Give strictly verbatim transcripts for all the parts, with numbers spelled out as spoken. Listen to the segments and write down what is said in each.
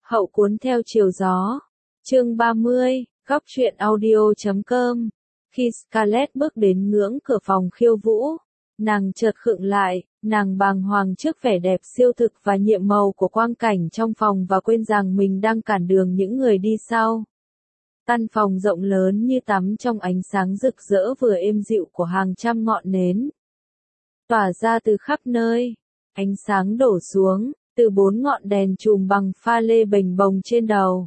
Hậu cuốn theo chiều gió. Chương ba mươi, góc truyện audio chấm com. Khi Scarlett bước đến ngưỡng cửa phòng khiêu vũ, nàng chợt khựng lại, nàng bàng hoàng trước vẻ đẹp siêu thực và nhiệm màu của quang cảnh trong phòng và quên rằng mình đang cản đường những người đi sau. Căn phòng rộng lớn như tắm trong ánh sáng rực rỡ vừa êm dịu của hàng trăm ngọn nến, tỏa ra từ khắp nơi. Ánh sáng đổ xuống từ bốn ngọn đèn chùm bằng pha lê bềnh bồng trên đầu,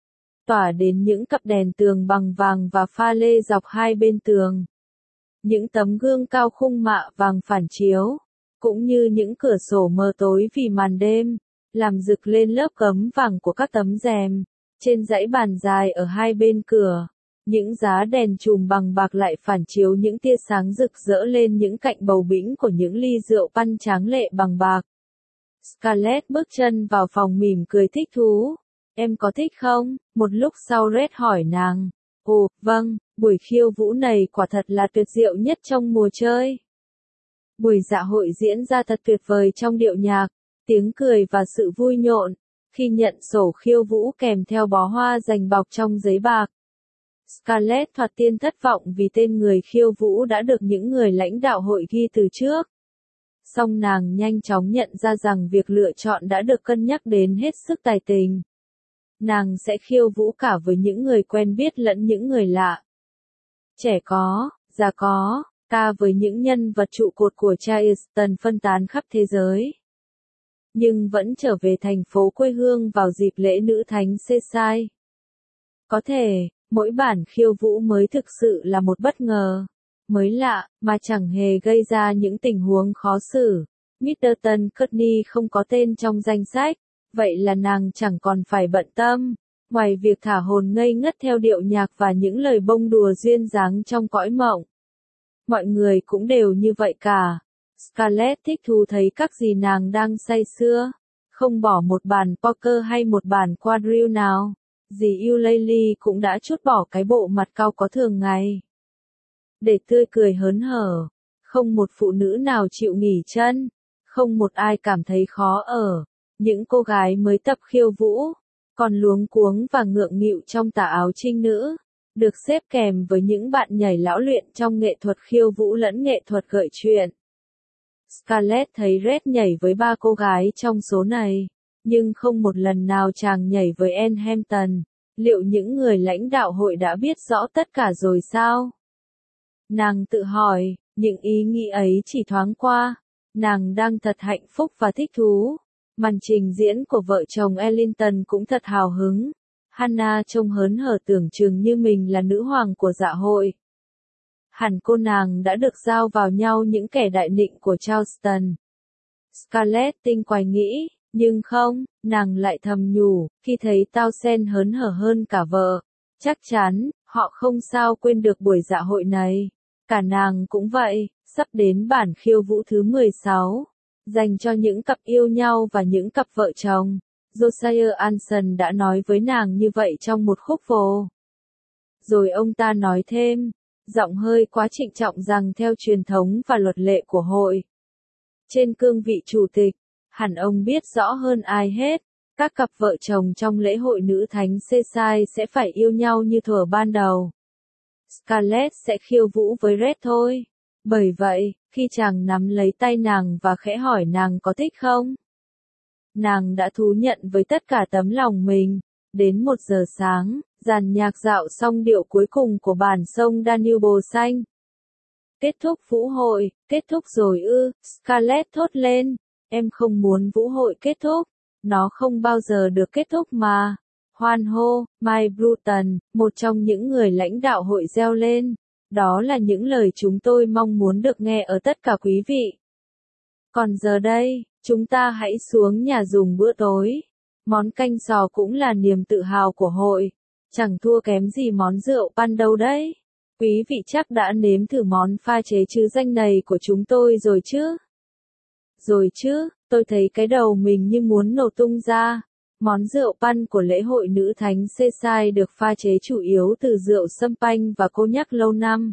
tỏa đến những cặp đèn tường bằng vàng và pha lê dọc hai bên tường. Những tấm gương cao khung mạ vàng phản chiếu, cũng như những cửa sổ mờ tối vì màn đêm, làm rực lên lớp gấm vàng của các tấm rèm. Trên dãy bàn dài ở hai bên cửa, những giá đèn chùm bằng bạc lại phản chiếu những tia sáng rực rỡ lên những cạnh bầu bĩnh của những ly rượu pan tráng lệ bằng bạc. Scarlett bước chân vào phòng mỉm cười thích thú. Em có thích không? Một lúc sau Red hỏi nàng. Ồ, vâng, buổi khiêu vũ này quả thật là tuyệt diệu nhất trong mùa chơi. Buổi dạ hội diễn ra thật tuyệt vời trong điệu nhạc, tiếng cười và sự vui nhộn. Khi nhận sổ khiêu vũ kèm theo bó hoa dành bọc trong giấy bạc, Scarlett thoạt tiên thất vọng vì tên người khiêu vũ đã được những người lãnh đạo hội ghi từ trước. Song nàng nhanh chóng nhận ra rằng việc lựa chọn đã được cân nhắc đến hết sức tài tình. Nàng sẽ khiêu vũ cả với những người quen biết lẫn những người lạ. Trẻ có, già có, ca với những nhân vật trụ cột của Charleston phân tán khắp thế giới. Nhưng vẫn trở về thành phố quê hương vào dịp lễ nữ thánh Seaside. Có thể, mỗi bản khiêu vũ mới thực sự là một bất ngờ, mới lạ, mà chẳng hề gây ra những tình huống khó xử. Middleton Courtney không có tên trong danh sách, vậy là nàng chẳng còn phải bận tâm, ngoài việc thả hồn ngây ngất theo điệu nhạc và những lời bông đùa duyên dáng trong cõi mộng. Mọi người cũng đều như vậy cả. Scarlett thích thú thấy các dì nàng đang say sưa, không bỏ một bàn poker hay một bàn quadrille nào. Dì Eulalie cũng đã trút bỏ cái bộ mặt cau có thường ngày, để tươi cười hớn hở. Không một phụ nữ nào chịu nghỉ chân, không một ai cảm thấy khó ở. Những cô gái mới tập khiêu vũ, còn luống cuống và ngượng nghịu trong tà áo trinh nữ, được xếp kèm với những bạn nhảy lão luyện trong nghệ thuật khiêu vũ lẫn nghệ thuật gợi chuyện. Scarlett thấy Red nhảy với ba cô gái trong số này, nhưng không một lần nào chàng nhảy với Anne Hampton. Liệu những người lãnh đạo hội đã biết rõ tất cả rồi sao? Nàng tự hỏi, những ý nghĩ ấy chỉ thoáng qua. Nàng đang thật hạnh phúc và thích thú. Màn trình diễn của vợ chồng Ellington cũng thật hào hứng. Hannah trông hớn hở tưởng chừng như mình là nữ hoàng của dạ hội. Hẳn cô nàng đã được giao vào nhau những kẻ đại nịnh của Charleston. Scarlett tinh quái nghĩ, nhưng không, nàng lại thầm nhủ, khi thấy Townsend hớn hở hơn cả vợ. Chắc chắn, họ không sao quên được buổi dạ hội này. Cả nàng cũng vậy, sắp đến bản khiêu vũ thứ mười sáu. Dành cho những cặp yêu nhau và những cặp vợ chồng. Josiah Anson đã nói với nàng như vậy trong một khúc vô. Rồi ông ta nói thêm, giọng hơi quá trịnh trọng rằng theo truyền thống và luật lệ của hội, trên cương vị chủ tịch, hẳn ông biết rõ hơn ai hết, các cặp vợ chồng trong lễ hội nữ thánh Seaside sẽ phải yêu nhau như thuở ban đầu. Scarlett sẽ khiêu vũ với Red thôi. Bởi vậy, khi chàng nắm lấy tay nàng và khẽ hỏi nàng có thích không, nàng đã thú nhận với tất cả tấm lòng mình. Đến một giờ sáng, dàn nhạc dạo xong điệu cuối cùng của bản sông Danube xanh. Kết thúc vũ hội, kết thúc rồi ư? Scarlett thốt lên. Em không muốn vũ hội kết thúc. Nó không bao giờ được kết thúc mà. Hoan hô, Mike Bruton, một trong những người lãnh đạo hội reo lên. Đó là những lời chúng tôi mong muốn được nghe ở tất cả quý vị. Còn giờ đây, chúng ta hãy xuống nhà dùng bữa tối. Món canh sò cũng là niềm tự hào của hội. Chẳng thua kém gì món rượu pan đâu đấy. Quý vị chắc đã nếm thử món pha chế chứ danh này của chúng tôi rồi chứ? Rồi chứ, tôi thấy cái đầu mình như muốn nổ tung ra. Món rượu pan của lễ hội nữ thánh Seaside được pha chế chủ yếu từ rượu sâm panh và cô nhắc lâu năm.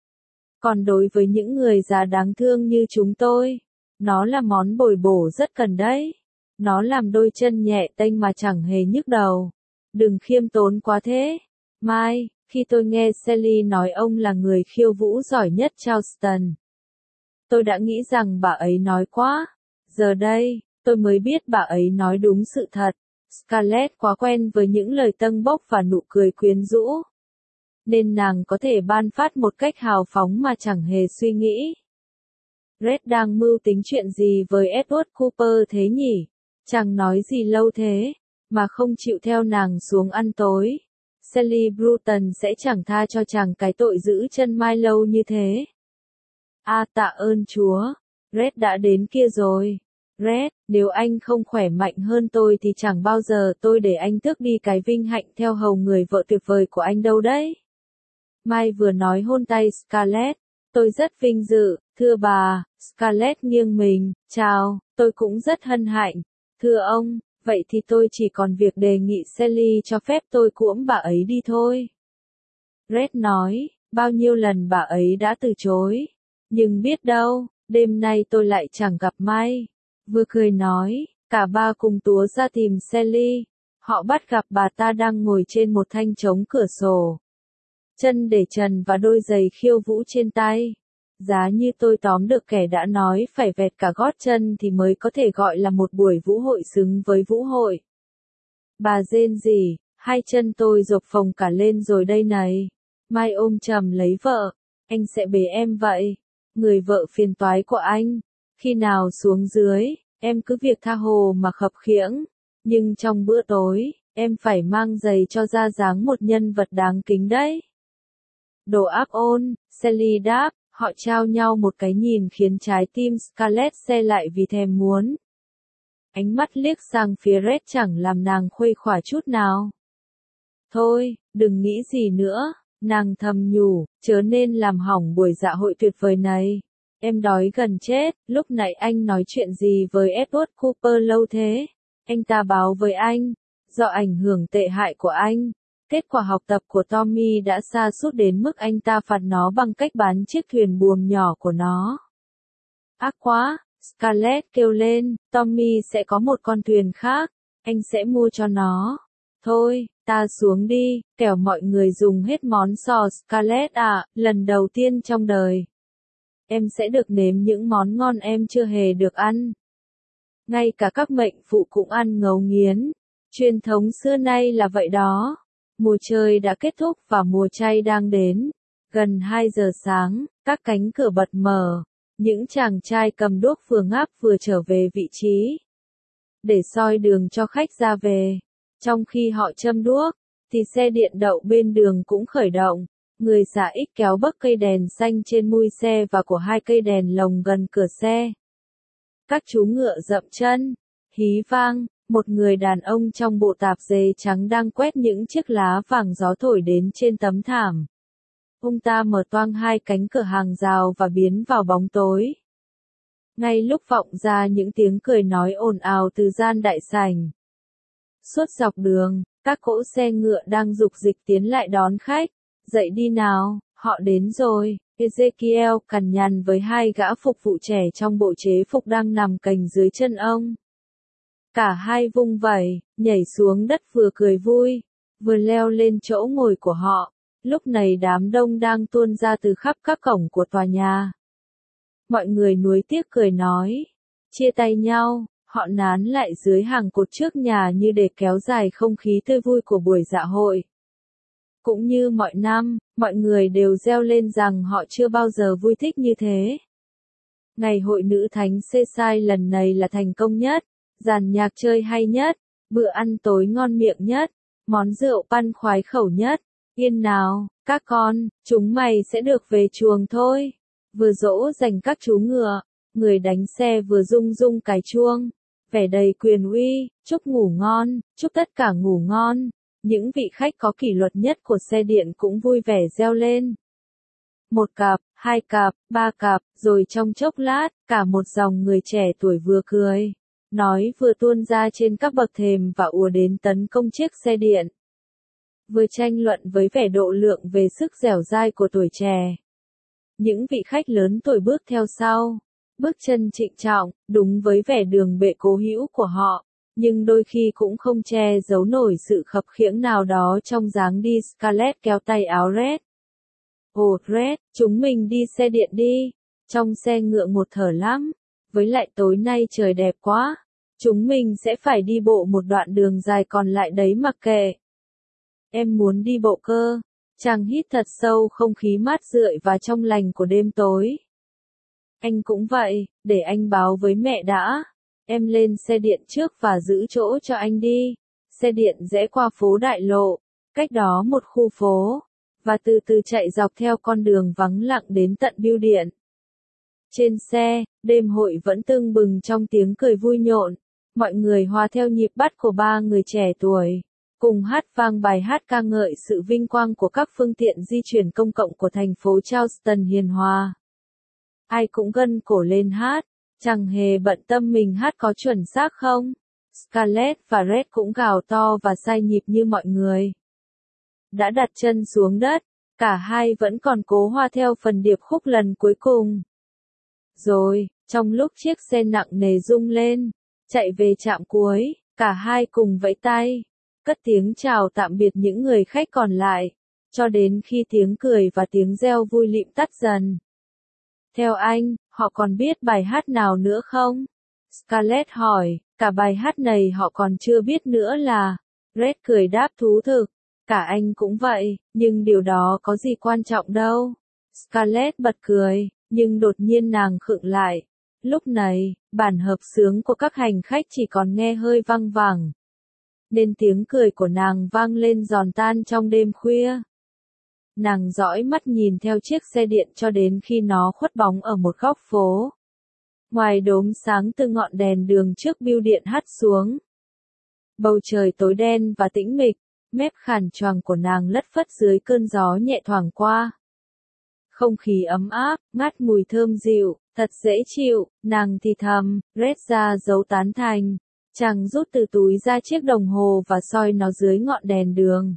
Còn đối với những người già đáng thương như chúng tôi, nó là món bồi bổ rất cần đấy. Nó làm đôi chân nhẹ tênh mà chẳng hề nhức đầu. Đừng khiêm tốn quá thế. Mai, khi tôi nghe Sally nói ông là người khiêu vũ giỏi nhất Charleston, tôi đã nghĩ rằng bà ấy nói quá. Giờ đây, tôi mới biết bà ấy nói đúng sự thật. Scarlett quá quen với những lời tâng bốc và nụ cười quyến rũ, nên nàng có thể ban phát một cách hào phóng mà chẳng hề suy nghĩ. Red đang mưu tính chuyện gì với Edward Cooper thế nhỉ? Chàng nói gì lâu thế, mà không chịu theo nàng xuống ăn tối. Sally Bruton sẽ chẳng tha cho chàng cái tội giữ chân Mai lâu như thế. À, tạ ơn Chúa, Red đã đến kia rồi. Red, nếu anh không khỏe mạnh hơn tôi thì chẳng bao giờ tôi để anh tước đi cái vinh hạnh theo hầu người vợ tuyệt vời của anh đâu đấy. Mai vừa nói hôn tay Scarlett. Tôi rất vinh dự, thưa bà. Scarlett nghiêng mình, chào, tôi cũng rất hân hạnh. Thưa ông, vậy thì tôi chỉ còn việc đề nghị Sally cho phép tôi cũm bà ấy đi thôi. Red nói, bao nhiêu lần bà ấy đã từ chối. Nhưng biết đâu, đêm nay tôi lại chẳng gặp Mai. Vừa cười nói, cả ba cùng túa ra tìm Sally. Họ bắt gặp bà ta đang ngồi trên một thanh trống cửa sổ, chân để trần và đôi giày khiêu vũ trên tay. Giá như tôi tóm được kẻ đã nói phải vẹt cả gót chân thì mới có thể gọi là một buổi vũ hội xứng với vũ hội. Bà rên rỉ, hai chân tôi rộp phồng cả lên rồi đây này. Mai ôm chầm lấy vợ, anh sẽ bế em vậy. Người vợ phiền toái của anh, khi nào xuống dưới, em cứ việc tha hồ mà khập khiễng. Nhưng trong bữa tối, em phải mang giày cho ra dáng một nhân vật đáng kính đấy. Đồ áp ôn, Sally đáp, họ trao nhau một cái nhìn khiến trái tim Scarlett se lại vì thèm muốn. Ánh mắt liếc sang phía Red chẳng làm nàng khuây khỏa chút nào. Thôi, đừng nghĩ gì nữa, nàng thầm nhủ, chớ nên làm hỏng buổi dạ hội tuyệt vời này. Em đói gần chết, lúc nãy anh nói chuyện gì với Edward Cooper lâu thế? Anh ta báo với anh, do ảnh hưởng tệ hại của anh, kết quả học tập của Tommy đã sa sút đến mức anh ta phạt nó bằng cách bán chiếc thuyền buồm nhỏ của nó. Ác quá, Scarlett kêu lên, Tommy sẽ có một con thuyền khác, anh sẽ mua cho nó. Thôi, ta xuống đi, kẻo mọi người dùng hết món sò Scarlett à, lần đầu tiên trong đời. Em sẽ được nếm những món ngon em chưa hề được ăn. Ngay cả các mệnh phụ cũng ăn ngấu nghiến. Truyền thống xưa nay là vậy đó. Mùa chơi đã kết thúc và mùa chay đang đến. Gần hai giờ sáng, các cánh cửa bật mở. Những chàng trai cầm đuốc vừa ngáp vừa trở về vị trí, để soi đường cho khách ra về. Trong khi họ châm đuốc, thì xe điện đậu bên đường cũng khởi động. Người xà ích kéo bấc cây đèn xanh trên mui xe và của hai cây đèn lồng gần cửa xe. Các chú ngựa dậm chân, hí vang, một người đàn ông trong bộ tạp dề trắng đang quét những chiếc lá vàng gió thổi đến trên tấm thảm. Ông ta mở toang hai cánh cửa hàng rào và biến vào bóng tối. Ngay lúc vọng ra những tiếng cười nói ồn ào từ gian đại sảnh. Suốt dọc đường, các cỗ xe ngựa đang rục dịch tiến lại đón khách. Dậy đi nào, họ đến rồi. Ezekiel cằn nhằn với hai gã phục vụ trẻ trong bộ chế phục đang nằm cành dưới chân ông. Cả hai vung vẩy, nhảy xuống đất vừa cười vui, vừa leo lên chỗ ngồi của họ. Lúc này đám đông đang tuôn ra từ khắp các cổng của tòa nhà. Mọi người nuối tiếc cười nói, chia tay nhau, họ nán lại dưới hàng cột trước nhà như để kéo dài không khí tươi vui của buổi dạ hội. Cũng như mọi năm, mọi người đều reo lên rằng họ chưa bao giờ vui thích như thế. Ngày hội nữ thánh Cecile lần này là thành công nhất, dàn nhạc chơi hay nhất, bữa ăn tối ngon miệng nhất, món rượu pan khoái khẩu nhất. Yên nào, các con, chúng mày sẽ được về chuồng thôi. Vừa dỗ dành các chú ngựa, người đánh xe vừa rung rung cài chuông, vẻ đầy quyền uy, chúc ngủ ngon, chúc tất cả ngủ ngon. Những vị khách có kỷ luật nhất của xe điện cũng vui vẻ reo lên. Một cặp, hai cặp, ba cặp, rồi trong chốc lát, cả một dòng người trẻ tuổi vừa cười, nói vừa tuôn ra trên các bậc thềm và ùa đến tấn công chiếc xe điện. Vừa tranh luận với vẻ độ lượng về sức dẻo dai của tuổi trẻ. Những vị khách lớn tuổi bước theo sau, bước chân trịnh trọng, đúng với vẻ đường bệ cố hữu của họ, nhưng đôi khi cũng không che giấu nổi sự khập khiễng nào đó trong dáng đi. Scarlett kéo tay áo Red. Ồ, Red, chúng mình đi xe điện đi. Trong xe ngựa ngột thở lắm. Với lại tối nay trời đẹp quá. Chúng mình sẽ phải đi bộ một đoạn đường dài còn lại đấy mặc kệ. Em muốn đi bộ cơ. Chàng hít thật sâu không khí mát rượi và trong lành của đêm tối. Anh cũng vậy, để anh báo với mẹ đã. Em lên xe điện trước và giữ chỗ cho anh đi. Xe điện rẽ qua phố Đại Lộ, cách đó một khu phố, và từ từ chạy dọc theo con đường vắng lặng đến tận bưu điện. Trên xe, đêm hội vẫn tưng bừng trong tiếng cười vui nhộn. Mọi người hòa theo nhịp bắt của ba người trẻ tuổi, cùng hát vang bài hát ca ngợi sự vinh quang của các phương tiện di chuyển công cộng của thành phố Charleston hiền hòa. Ai cũng gân cổ lên hát, chẳng hề bận tâm mình hát có chuẩn xác không. Scarlett và Red cũng gào to và sai nhịp như mọi người. Đã đặt chân xuống đất, cả hai vẫn còn cố hòa theo phần điệp khúc lần cuối cùng. Rồi, trong lúc chiếc xe nặng nề rung lên, chạy về trạm cuối, cả hai cùng vẫy tay, cất tiếng chào tạm biệt những người khách còn lại, cho đến khi tiếng cười và tiếng reo vui lịm tắt dần. Theo anh, họ còn biết bài hát nào nữa không? Scarlett hỏi, cả bài hát này họ còn chưa biết nữa là. Red cười đáp thú thực, cả anh cũng vậy, nhưng điều đó có gì quan trọng đâu. Scarlett bật cười, nhưng đột nhiên nàng khựng lại. Lúc này, bản hợp xướng của các hành khách chỉ còn nghe hơi văng vẳng. Nên tiếng cười của nàng vang lên giòn tan trong đêm khuya. Nàng dõi mắt nhìn theo chiếc xe điện cho đến khi nó khuất bóng ở một góc phố. Ngoài đốm sáng từ ngọn đèn đường trước bưu điện hắt xuống. Bầu trời tối đen và tĩnh mịch, mép khàn choàng của nàng lất phất dưới cơn gió nhẹ thoảng qua. Không khí ấm áp, ngát mùi thơm dịu, thật dễ chịu, nàng thì thầm, Red ra dấu tán thành. Chàng rút từ túi ra chiếc đồng hồ và soi nó dưới ngọn đèn đường.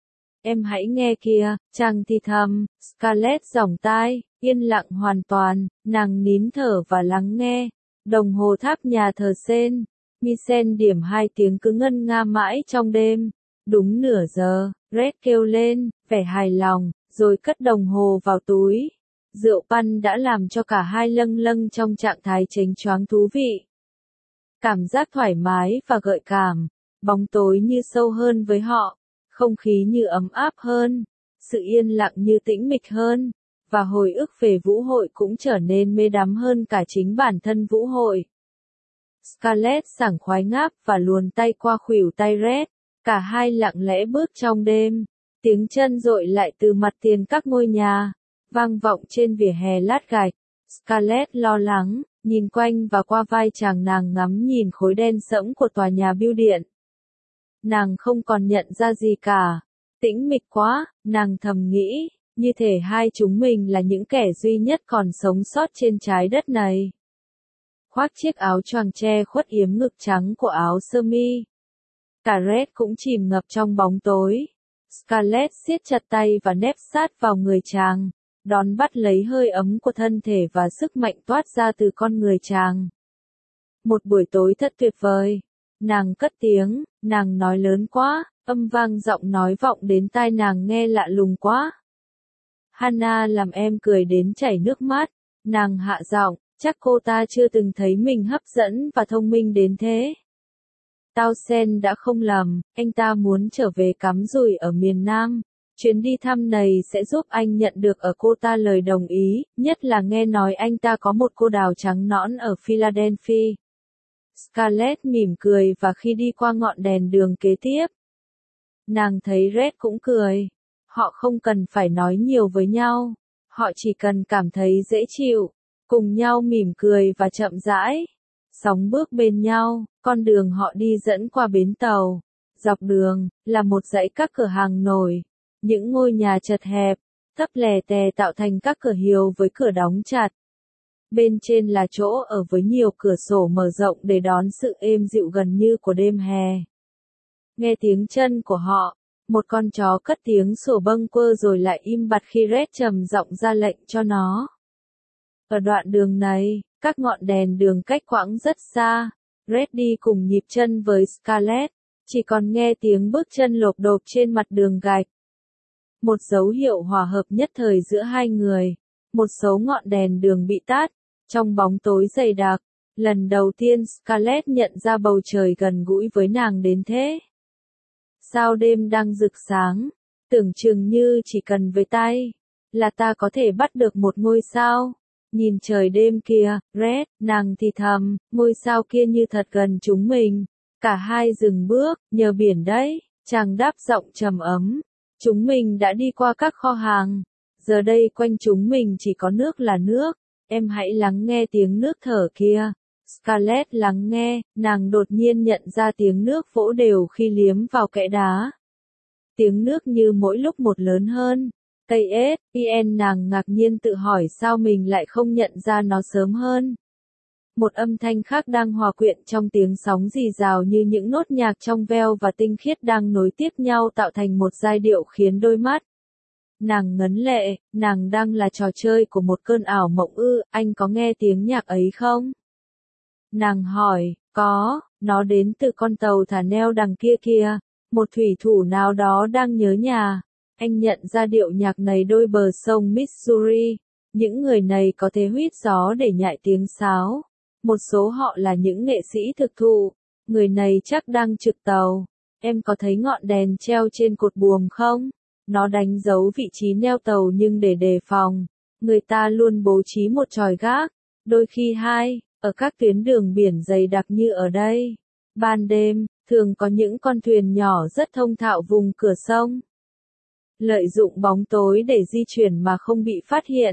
Em hãy nghe kìa, chàng thì thầm, Scarlett giỏng tai, yên lặng hoàn toàn, nàng nín thở và lắng nghe. Đồng hồ tháp nhà thờ Sen, Misen điểm hai tiếng cứ ngân nga mãi trong đêm. Đúng nửa giờ, Red kêu lên, vẻ hài lòng, rồi cất đồng hồ vào túi. Rượu pan đã làm cho cả hai lâng lâng trong trạng thái chênh choáng thú vị. Cảm giác thoải mái và gợi cảm, bóng tối như sâu hơn với họ, không khí như ấm áp hơn, sự yên lặng như tĩnh mịch hơn, và hồi ức về vũ hội cũng trở nên mê đắm hơn cả chính bản thân vũ hội. Scarlett sảng khoái ngáp và luồn tay qua khuỷu tay Red, cả hai lặng lẽ bước trong đêm, tiếng chân dội lại từ mặt tiền các ngôi nhà, vang vọng trên vỉa hè lát gạch. Scarlett lo lắng, nhìn quanh và qua vai chàng, nàng ngắm nhìn khối đen sẫm của tòa nhà bưu điện. Nàng không còn nhận ra gì cả. Tĩnh mịch quá, nàng thầm nghĩ, như thể hai chúng mình là những kẻ duy nhất còn sống sót trên trái đất này. Khoác chiếc áo choàng che khuất yếm ngực trắng của áo sơ mi. Cả Red cũng chìm ngập trong bóng tối. Scarlett siết chặt tay và nép sát vào người chàng, đón bắt lấy hơi ấm của thân thể và sức mạnh toát ra từ con người chàng. Một buổi tối thật tuyệt vời. Nàng cất tiếng, nàng nói lớn quá, âm vang giọng nói vọng đến tai nàng nghe lạ lùng quá. Hannah làm em cười đến chảy nước mắt, nàng hạ giọng, chắc cô ta chưa từng thấy mình hấp dẫn và thông minh đến thế. Townsend đã không lầm, anh ta muốn trở về cắm rủi ở miền Nam. Chuyến đi thăm này sẽ giúp anh nhận được ở cô ta lời đồng ý, nhất là nghe nói anh ta có một cô đào trắng nõn ở Philadelphia. Scarlett mỉm cười và khi đi qua ngọn đèn đường kế tiếp, nàng thấy Red cũng cười. Họ không cần phải nói nhiều với nhau, họ chỉ cần cảm thấy dễ chịu, cùng nhau mỉm cười và chậm rãi, sóng bước bên nhau. Con đường họ đi dẫn qua bến tàu, dọc đường là một dãy các cửa hàng nổi, những ngôi nhà chật hẹp, thấp lè tè tạo thành các cửa hiều với cửa đóng chặt. Bên trên là chỗ ở với nhiều cửa sổ mở rộng để đón sự êm dịu gần như của đêm hè. Nghe tiếng chân của họ, một con chó cất tiếng sủa bâng quơ rồi lại im bặt khi Red trầm giọng ra lệnh cho nó. Ở đoạn đường này, Các ngọn đèn đường cách quãng rất xa. Red đi cùng nhịp chân với Scarlett, chỉ còn nghe tiếng bước chân lộp độp trên mặt đường gạch. Một dấu hiệu hòa hợp nhất thời giữa hai người. Một số ngọn đèn đường bị tắt, trong bóng tối dày đặc. Lần đầu tiên Scarlett nhận ra bầu trời gần gũi với nàng đến thế. Sao đêm đang rực sáng, tưởng chừng như chỉ cần với tay, là ta có thể bắt được một ngôi sao. Nhìn trời đêm kia, Red, nàng thì thầm, ngôi sao kia như thật gần chúng mình. Cả hai dừng bước, nhờ biển đấy, chàng đáp giọng trầm ấm. Chúng mình đã đi qua các kho hàng, giờ đây quanh chúng mình chỉ có nước là nước, em hãy lắng nghe tiếng nước thở kia. Scarlett lắng nghe, nàng đột nhiên nhận ra tiếng nước vỗ đều khi liếm vào kẽ đá. Tiếng nước như mỗi lúc một lớn hơn. Cây ết, pien nàng ngạc nhiên tự hỏi sao mình lại không nhận ra nó sớm hơn. Một âm thanh khác đang hòa quyện trong tiếng sóng rì rào như những nốt nhạc trong veo và tinh khiết đang nối tiếp nhau tạo thành một giai điệu khiến đôi mắt nàng ngấn lệ. Nàng đang là trò chơi của một cơn ảo mộng ư, anh có nghe tiếng nhạc ấy không? Nàng hỏi, có, nó đến từ con tàu thả neo đằng kia kìa, một thủy thủ nào đó đang nhớ nhà. Anh nhận ra điệu nhạc này đôi bờ sông Missouri, những người này có thể huýt gió để nhại tiếng sáo. Một số họ là những nghệ sĩ thực thụ, người này chắc đang trực tàu. Em có thấy ngọn đèn treo trên cột buồm không? Nó đánh dấu vị trí neo tàu nhưng để đề phòng, người ta luôn bố trí một chòi gác, đôi khi hai, ở các tuyến đường biển dày đặc như ở đây. Ban đêm, thường có những con thuyền nhỏ rất thông thạo vùng cửa sông. Lợi dụng bóng tối để di chuyển mà không bị phát hiện.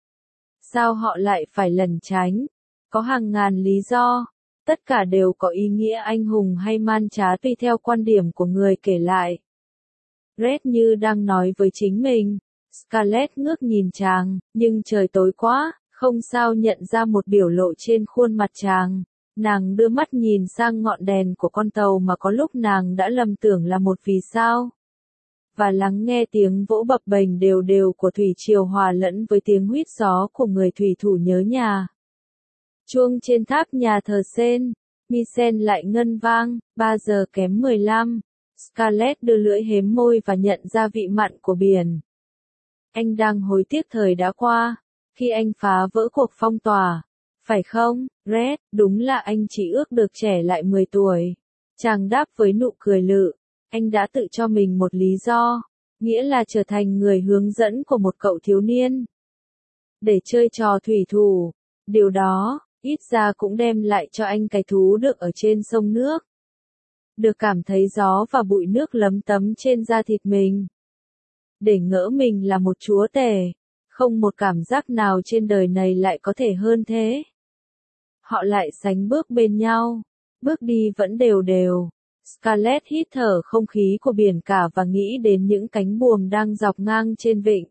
Sao họ lại phải lẩn tránh? Có hàng ngàn lý do, tất cả đều có ý nghĩa anh hùng hay man trá tùy theo quan điểm của người kể lại. Red như đang nói với chính mình. Scarlett ngước nhìn chàng, nhưng trời tối quá, không sao nhận ra một biểu lộ trên khuôn mặt chàng. Nàng đưa mắt nhìn sang ngọn đèn của con tàu mà có lúc nàng đã lầm tưởng là một vì sao. Và lắng nghe tiếng vỗ bập bềnh đều đều của thủy triều hòa lẫn với tiếng huýt gió của người thủy thủ nhớ nhà. Chuông trên tháp nhà thờ Sen, Misen lại ngân vang, ba giờ kém mười lăm. Scarlett đưa lưỡi hếm môi và nhận ra vị mặn của biển. Anh đang hối tiếc thời đã qua, khi anh phá vỡ cuộc phong tỏa. Phải không, Red, đúng là anh chỉ ước được trẻ lại mười tuổi. Chàng đáp với nụ cười lự. Anh đã tự cho mình một lý do, nghĩa là trở thành người hướng dẫn của một cậu thiếu niên. Để chơi trò thủy thủ, điều đó, ít ra cũng đem lại cho anh cái thú được ở trên sông nước. Được cảm thấy gió và bụi nước lấm tấm trên da thịt mình. Để ngỡ mình là một chúa tể, không một cảm giác nào trên đời này lại có thể hơn thế. Họ lại sánh bước bên nhau, bước đi vẫn đều đều. Scarlett hít thở không khí của biển cả và nghĩ đến những cánh buồm đang dọc ngang trên vịnh.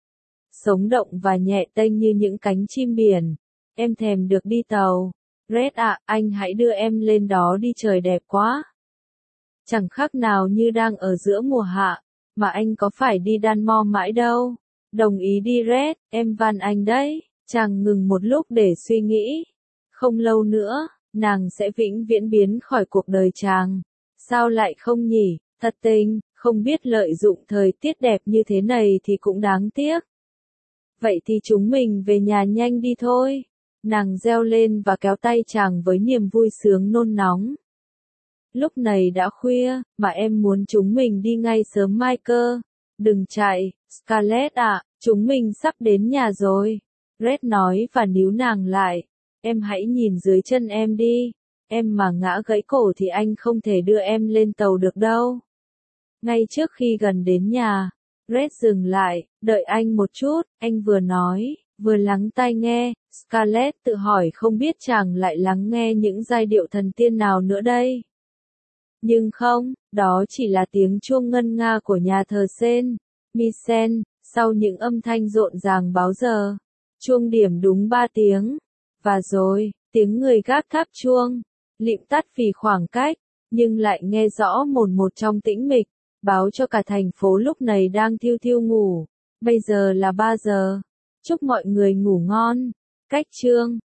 Sống động và nhẹ tênh như những cánh chim biển. Em thèm được đi tàu. Red ạ, anh hãy đưa em lên đó đi, trời đẹp quá. Chẳng khác nào như đang ở giữa mùa hạ, mà anh có phải đi Danmore mãi đâu. Đồng ý đi Red, em van anh đấy. Chàng ngừng một lúc để suy nghĩ. Không lâu nữa, nàng sẽ vĩnh viễn biến khỏi cuộc đời chàng. Sao lại không nhỉ, thật tình, không biết lợi dụng thời tiết đẹp như thế này thì cũng đáng tiếc. Vậy thì chúng mình về nhà nhanh đi thôi. Nàng reo lên và kéo tay chàng với niềm vui sướng nôn nóng. Lúc này đã khuya, mà em muốn chúng mình đi ngay sớm mai cơ. Đừng chạy, Scarlett ạ, chúng mình sắp đến nhà rồi. Red nói và níu nàng lại. Em hãy nhìn dưới chân em đi. Em mà ngã gãy cổ thì anh không thể đưa em lên tàu được đâu. Ngay trước khi gần đến nhà, Red dừng lại, đợi anh một chút, anh vừa nói, vừa lắng tai nghe. Scarlett tự hỏi không biết chàng lại lắng nghe những giai điệu thần tiên nào nữa đây. Nhưng không, đó chỉ là tiếng chuông ngân nga của nhà thờ Sen, Misen, sau những âm thanh rộn ràng báo giờ. Chuông điểm đúng ba tiếng. Và rồi, tiếng người gác tháp chuông, lịm tắt vì khoảng cách, nhưng lại nghe rõ mồn một trong tĩnh mịch, báo cho cả thành phố lúc này đang thiêu thiêu ngủ. Bây giờ là ba giờ. Chúc mọi người ngủ ngon. Cách chương